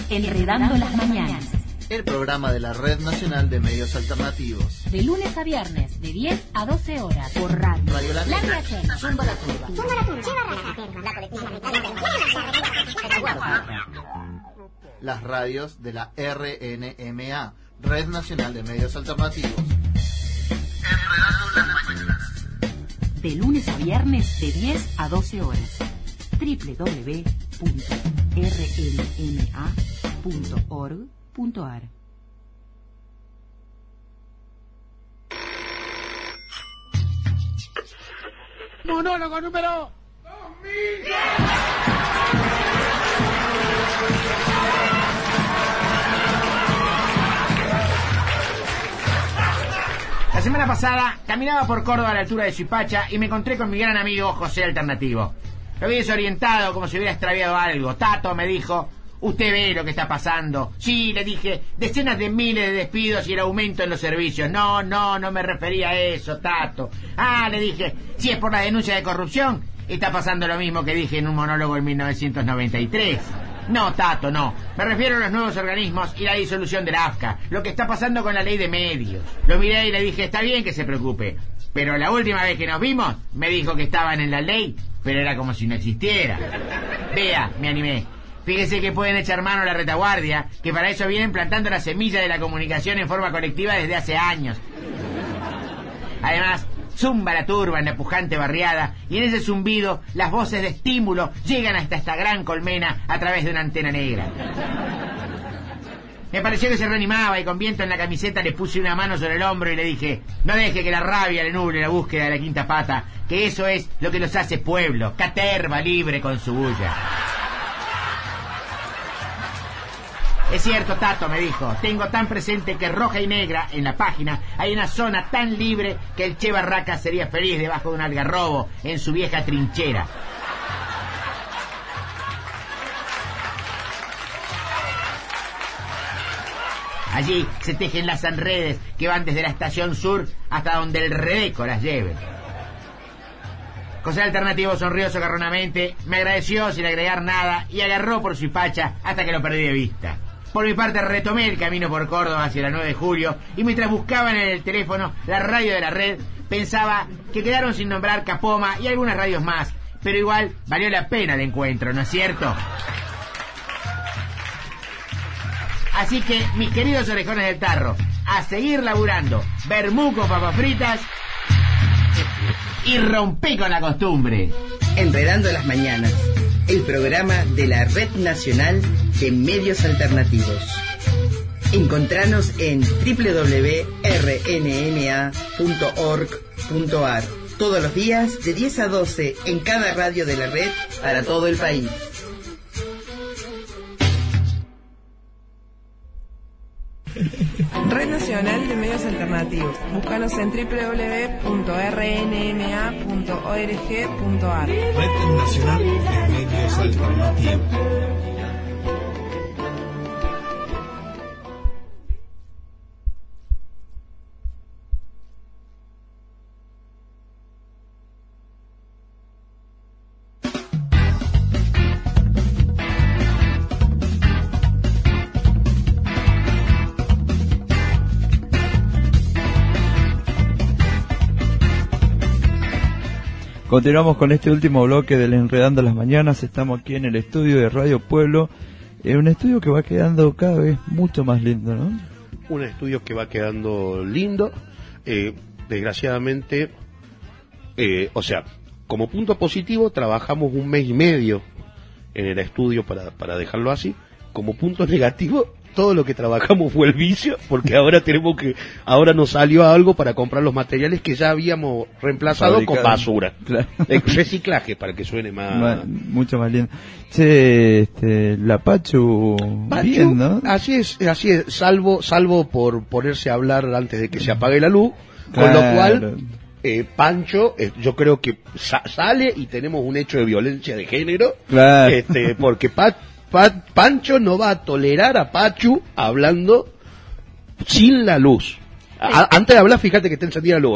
Enredando las mañanas. El programa de la Red Nacional de Medios Alternativos. De lunes a viernes, de 10 a 12 horas. Por radio. Radio La Negra. Zumba la Turba. Las radios de la RNMA, Red Nacional de Medios Alternativos. Enredando las mañanas. De lunes a viernes, de 10 a 12 horas. www.rnma.org.ar. Monólogo número 2010. La semana pasada caminaba por Córdoba a la altura de Suipacha y me encontré con mi gran amigo José Alternativo. Lo vi desorientado, como si hubiera extraviado algo. Tato, me dijo, usted ve lo que está pasando. Sí, le dije, decenas de miles de despidos y el aumento en los servicios. No me refería a eso, Tato. Ah, le dije, si es por la denuncia de corrupción, está pasando lo mismo que dije en un monólogo en 1993. No, Tato, no. Me refiero a los nuevos organismos y la disolución de la AFCA. Lo que está pasando con la ley de medios. Lo miré y le dije, está bien que se preocupe. Pero la última vez que nos vimos, me dijo que estaban en la ley, pero era como si no existiera. Vea, me animé. Fíjese que pueden echar mano a la retaguardia, que para eso vienen plantando la semilla de la comunicación en forma colectiva desde hace años. Además, zumba la turba en la pujante barriada, y en ese zumbido las voces de estímulo llegan hasta esta gran colmena a través de una antena negra. Me pareció que se reanimaba y con viento en la camiseta le puse una mano sobre el hombro y le dije, no deje que la rabia le nuble la búsqueda de la quinta pata, que eso es lo que los hace pueblo, caterva libre con su bulla. Es cierto, Tato, me dijo, tengo tan presente que roja y negra en la página hay una zona tan libre que el Che Barraca sería feliz debajo de un algarrobo en su vieja trinchera. Allí se tejen las redes que van desde la estación sur hasta donde el Redeco las lleve. José Alternativo sonrió socarronamente, me agradeció sin agregar nada y agarró por Suipacha hasta que lo perdí de vista. Por mi parte retomé el camino por Córdoba hacia la 9 de julio y mientras buscaban en el teléfono la radio de la red, pensaba que quedaron sin nombrar Capoma y algunas radios más, pero igual valió la pena el encuentro, ¿no es cierto? Así que, mis queridos orejones del tarro, a seguir laburando, vermú con papas fritas y rompí con la costumbre. Enredando las mañanas, el programa de la Red Nacional de Medios Alternativos. Encontranos en www.rnma.org.ar todos los días de 10 a 12 en cada radio de la red para todo el país. Red Nacional de Medios Alternativos. Búscanos en www.rnma.org.ar. Red Nacional de Medios Alternativos. Continuamos con este último bloque del Enredando las Mañanas. Estamos aquí en el estudio de Radio Pueblo, un estudio que va quedando cada vez mucho más lindo, ¿no? Un estudio que va quedando lindo, desgraciadamente, o sea, como punto positivo trabajamos 1 mes y medio en el estudio para dejarlo así. Como punto negativo, todo lo que trabajamos fue el vicio, porque ahora nos salió algo para comprar los materiales que ya habíamos reemplazado con basura. Claro. Reciclaje, para que suene mucho más lindo. Che, la Pachu, bien, ¿no? Así es, salvo por ponerse a hablar antes de que se apague la luz, claro. Con lo cual, Pancho, yo creo que sale y tenemos un hecho de violencia de género, claro. Porque Pancho no va a tolerar a Pachu hablando sin la luz. Antes de hablar, fíjate que está encendida la luz,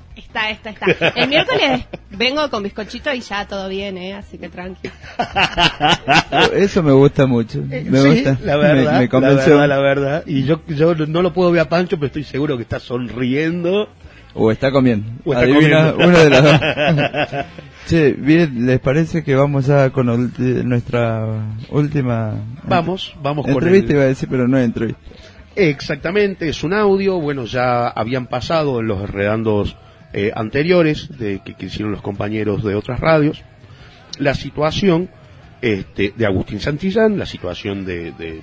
Está. El miércoles vengo con bizcochito y ya todo bien, así que tranqui. Eso me gusta mucho. Me gusta. La verdad, me convenció. la verdad. Y yo no lo puedo ver a Pancho, pero estoy seguro que está sonriendo. O está comiendo. O está Adivina, comiendo. una de las dos. Che, bien, ¿les parece que vamos a con nuestra última Vamos con entrevista? Iba a decir, pero no es entrevista. Exactamente, es un audio. Bueno, ya habían pasado en los enredandos anteriores que hicieron los compañeros de otras radios la situación de Agustín Santillán, la situación de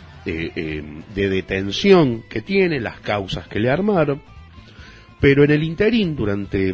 detención que tiene, las causas que le armaron, pero en el interín, durante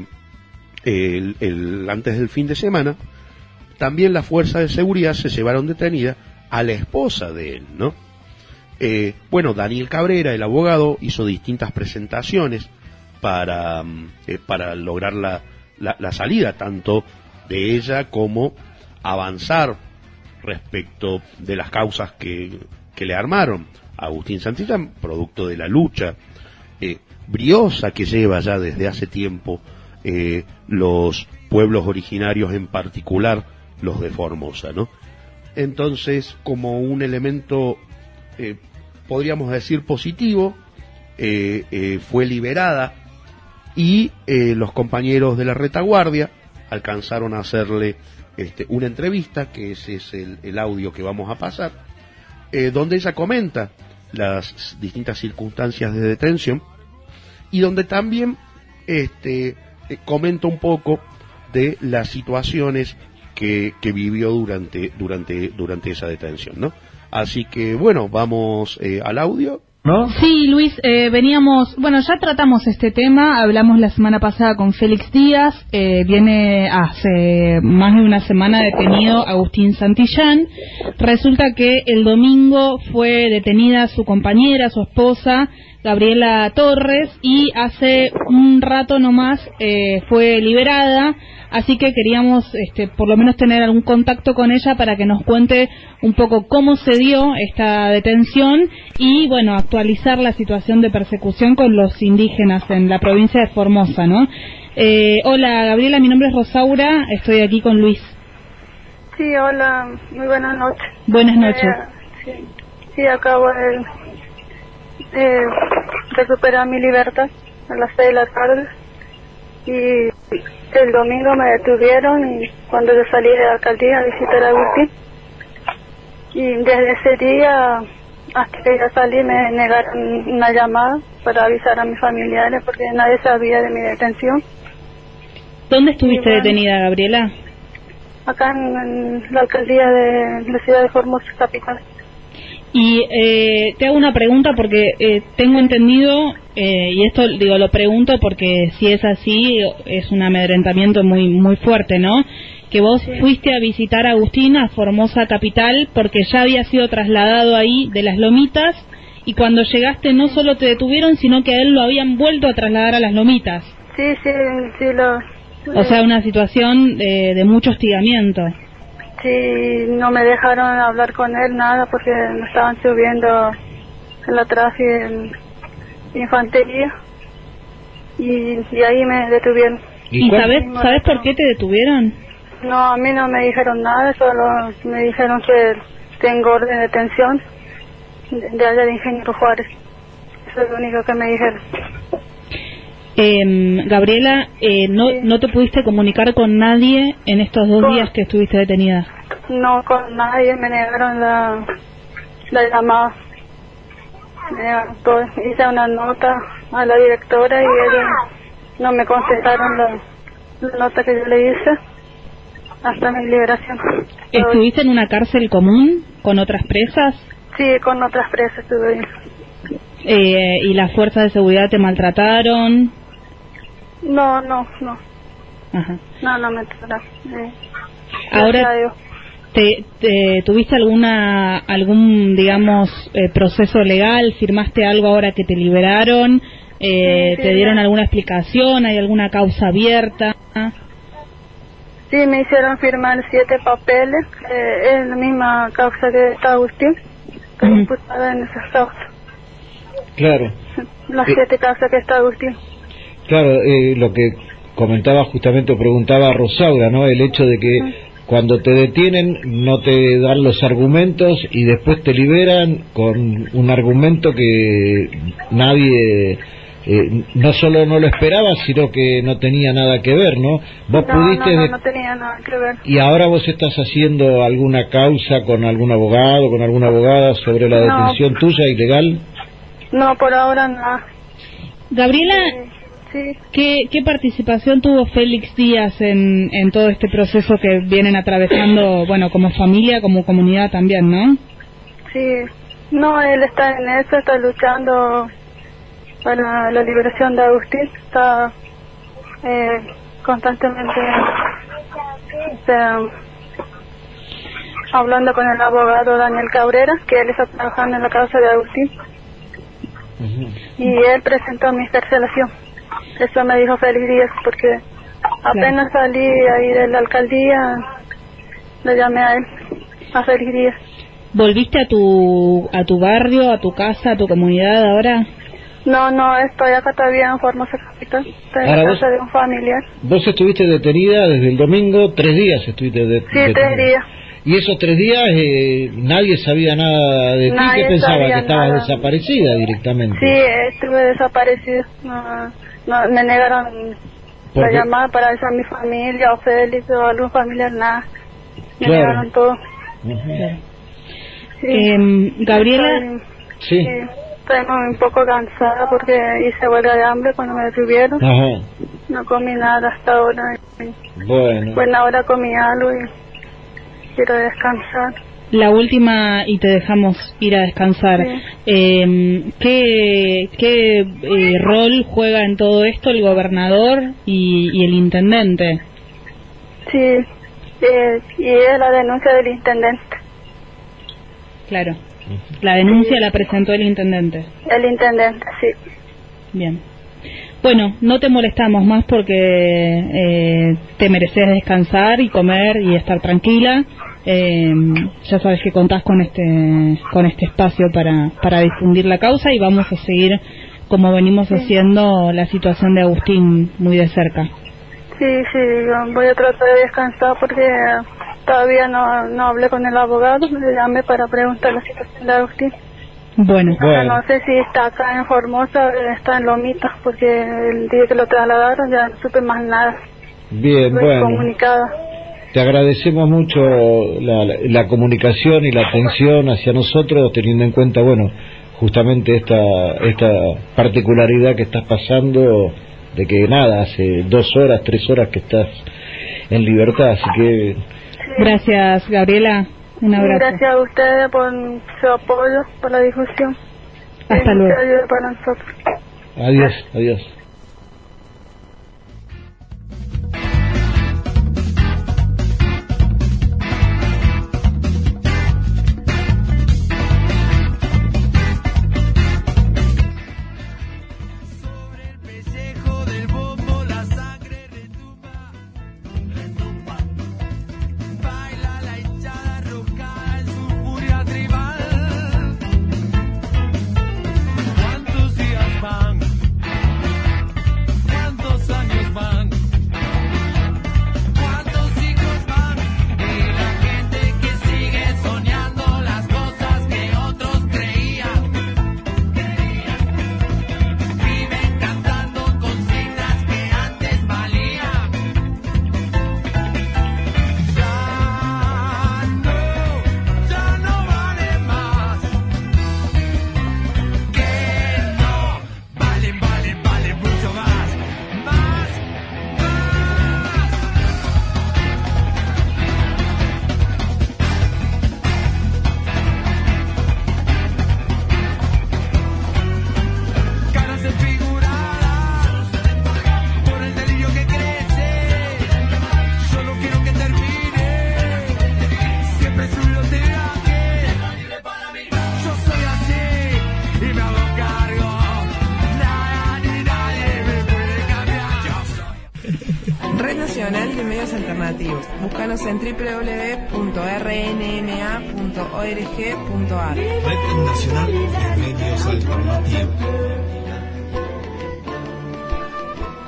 antes del fin de semana, también las fuerzas de seguridad se llevaron detenida a la esposa de él, ¿no? Bueno, Daniel Cabrera, el abogado, hizo distintas presentaciones para lograr la salida tanto de ella como avanzar respecto de las causas que le armaron a Agustín Santillán, producto de la lucha briosa que lleva ya desde hace tiempo los pueblos originarios, en particular los de Formosa, ¿no? Entonces, como un elemento podríamos decir positivo, fue liberada y los compañeros de la retaguardia alcanzaron a hacerle una entrevista, que ese es el audio que vamos a pasar, donde ella comenta las distintas circunstancias de detención y donde también comenta un poco de las situaciones que vivió durante esa detención, ¿no? Así que bueno, vamos al audio, ¿no? Sí, Luis, ya tratamos este tema, hablamos la semana pasada con Félix Díaz, viene hace más de una semana detenido Agustín Santillán. Resulta que el domingo fue detenida su compañera, su esposa, Gabriela Torres, y hace un rato nomás fue liberada. Así que queríamos por lo menos tener algún contacto con ella para que nos cuente un poco cómo se dio esta detención y, bueno, actualizar la situación de persecución con los indígenas en la provincia de Formosa, ¿no? Hola, Gabriela, mi nombre es Rosaura, estoy aquí con Luis. Sí, hola, muy buenas noches. Buenas noches. Sí, acabo de recuperar mi libertad a las 6 de la tarde y el domingo me detuvieron y cuando yo salí de la alcaldía a visitar a Agustín, y desde ese día hasta que yo salí me negaron una llamada para avisar a mis familiares porque nadie sabía de mi detención. ¿Dónde estuviste detenida, Gabriela? Acá en la alcaldía de la ciudad de Formosa, capital. Y te hago una pregunta porque tengo entendido, y esto lo pregunto porque si es así es un amedrentamiento muy fuerte, ¿no? Que vos fuiste a visitar a Agustín a Formosa capital porque ya había sido trasladado ahí de las Lomitas, y cuando llegaste no solo te detuvieron, sino que a él lo habían vuelto a trasladar a las Lomitas. Sí, O sea, una situación de mucho hostigamiento. Sí, no me dejaron hablar con él, nada, porque me estaban subiendo en la traje en infantería y ahí me detuvieron. ¿Y sabes por qué te detuvieron? No, a mí no me dijeron nada, solo me dijeron que tengo orden de detención de allá de Ingeniero Juárez. Eso es lo único que me dijeron. Gabriela, ¿no te pudiste comunicar con nadie en estos 2 días que estuviste detenida? No, con nadie, me negaron la llamada. Me negaron todo. Hice una nota a la directora y ellos no me contestaron la nota que yo le hice hasta mi liberación. ¿Estuviste en una cárcel común con otras presas? Sí, con otras presas estuve ahí. ¿Y las fuerzas de seguridad te maltrataron? No. Ajá. No me trataron. Ahora, ¿tuviste algún digamos, proceso legal? ¿Firmaste algo ahora que te liberaron? ¿Te dieron alguna explicación? ¿Hay alguna causa abierta? Sí, me hicieron firmar 7 papeles. Es la misma causa que está Agustín, que imputada en esas causas. Claro. Las 7 causas que está Agustín. Claro, lo que comentaba justamente, preguntaba Rosaura, ¿no? El hecho de que cuando te detienen no te dan los argumentos y después te liberan con un argumento que nadie no solo no lo esperaba, sino que no tenía nada que ver, ¿no? Vos pudiste... No tenía nada que ver. ¿Y ahora vos estás haciendo alguna causa con algún abogado, con alguna abogada sobre la detención tuya ilegal? No, por ahora no. Gabriela, sí. ¿Qué participación tuvo Félix Díaz en todo este proceso que vienen atravesando, bueno, como familia, como comunidad también, ¿no? Sí, no, él está en eso, está luchando para la liberación de Agustín, está constantemente hablando con el abogado Daniel Cabrera, que él está trabajando en la causa de Agustín. Y él presentó mi excarcelación. Eso me dijo Félix Díaz, porque apenas salí ahí de la alcaldía, le llamé a él, a Félix Díaz. ¿Volviste a tu barrio, a tu casa, a tu comunidad ahora? No, estoy acá todavía en Formosa Capital. Estoy en la casa de un familiar. Vos estuviste detenida desde el domingo, 3 días estuviste detenida. Sí, 3 días. Y esos 3 días nadie sabía nada de ti, que pensaba que estabas desaparecida directamente. Sí, estuve desaparecida. No, me negaron la llamada para avisar a mi familia o Félix o algún familiar, nada. Me negaron todo. Sí. Gabriela. Sí. Estoy un poco cansada porque hice huelga de hambre cuando me detuvieron. No comí nada hasta ahora. Bueno, ahora comí algo y quiero descansar. La última, y te dejamos ir a descansar. Sí. ¿Qué rol juega en todo esto el gobernador y el intendente? Sí, y es la denuncia del intendente. Claro. La denuncia la presentó el intendente. El intendente, sí. Bien. Bueno, no te molestamos más porque te mereces descansar y comer y estar tranquila. Ya sabes que contás con este espacio para difundir la causa y vamos a seguir, como venimos haciendo, la situación de Agustín muy de cerca. Sí, voy a tratar de descansar porque todavía no hablé con el abogado, le llamé para preguntar la situación de Agustín. Bueno. No sé si está acá en Formosa, está en Lomitas, porque el día que lo trasladaron ya no supe más nada. Bien, estoy comunicada. Te agradecemos mucho la comunicación y la atención hacia nosotros, teniendo en cuenta, bueno, justamente esta particularidad que estás pasando, de que nada, hace 2 horas, 3 horas que estás en libertad, así que... Gracias, Gabriela. Un abrazo. Gracias a ustedes por su apoyo, por la difusión. Hasta luego. Para nosotros. Adiós. Búscanos en www.rnma.org.ar. Red Nacional de Medios Alternativos.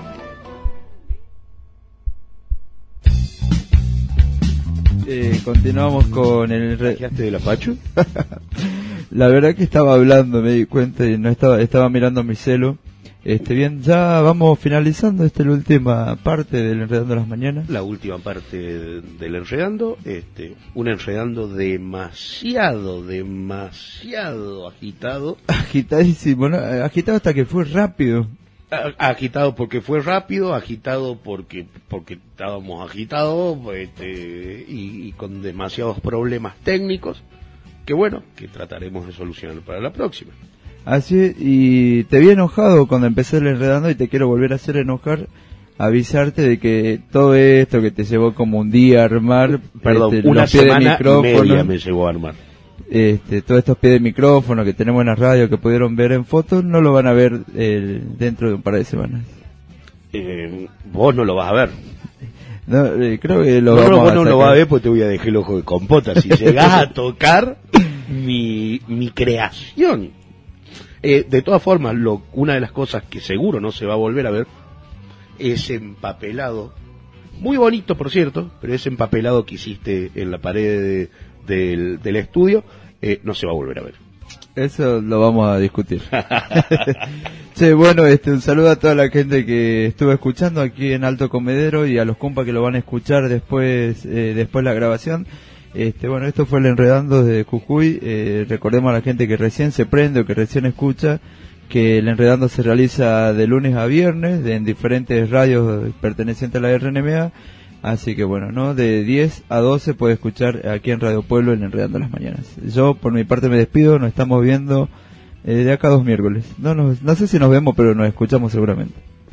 Continuamos con el... ¿Trajeaste de la Pachu? La verdad que estaba hablando, me di cuenta y no estaba mirando mi celu. Bien, ya vamos finalizando la última parte del Enredando las Mañanas. La última parte del Enredando, un Enredando demasiado agitado. Agitadísimo, ¿no? Agitado hasta que fue rápido. Agitado porque fue rápido, agitado porque estábamos agitados, y con demasiados problemas técnicos, que trataremos de solucionar para la próxima. Así es, y te vi enojado cuando empecé el Enredando y te quiero volver a hacer enojar, avisarte de que todo esto que te llevó como un día a armar, una semana y media me llevó a armar. Todos estos pies de micrófono que tenemos en la radio que pudieron ver en fotos, no lo van a ver dentro de un par de semanas. Vos no lo vas a ver. No, creo que lo vamos a vos no lo vas a ver porque te voy a dejar el ojo de compota si llegás a tocar mi creación. De todas formas, una de las cosas que seguro no se va a volver a ver es empapelado, muy bonito por cierto, pero ese empapelado que hiciste en la pared del estudio, no se va a volver a ver. Eso lo vamos a discutir. Sí, bueno, un saludo a toda la gente que estuvo escuchando aquí en Alto Comedero y a los compas que lo van a escuchar después la grabación. Esto fue el Enredando de Jujuy. Recordemos a la gente que recién se prende o que recién escucha que el Enredando se realiza de lunes a viernes en diferentes radios pertenecientes a la RNMA. Así que de 10 a 12 puede escuchar aquí en Radio Pueblo el Enredando las Mañanas. Yo por mi parte me despido, nos estamos viendo de acá 2 miércoles. No sé si nos vemos, pero nos escuchamos seguramente.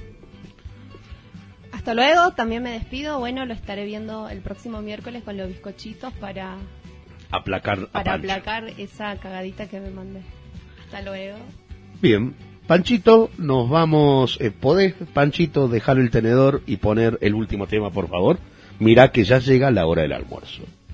Hasta luego, también me despido. Lo estaré viendo el próximo miércoles con los bizcochitos para aplacar esa cagadita que me mandé. Hasta luego. Bien, Panchito, nos vamos. ¿Podés, Panchito, dejar el tenedor y poner el último tema, por favor? Mirá que ya llega la hora del almuerzo.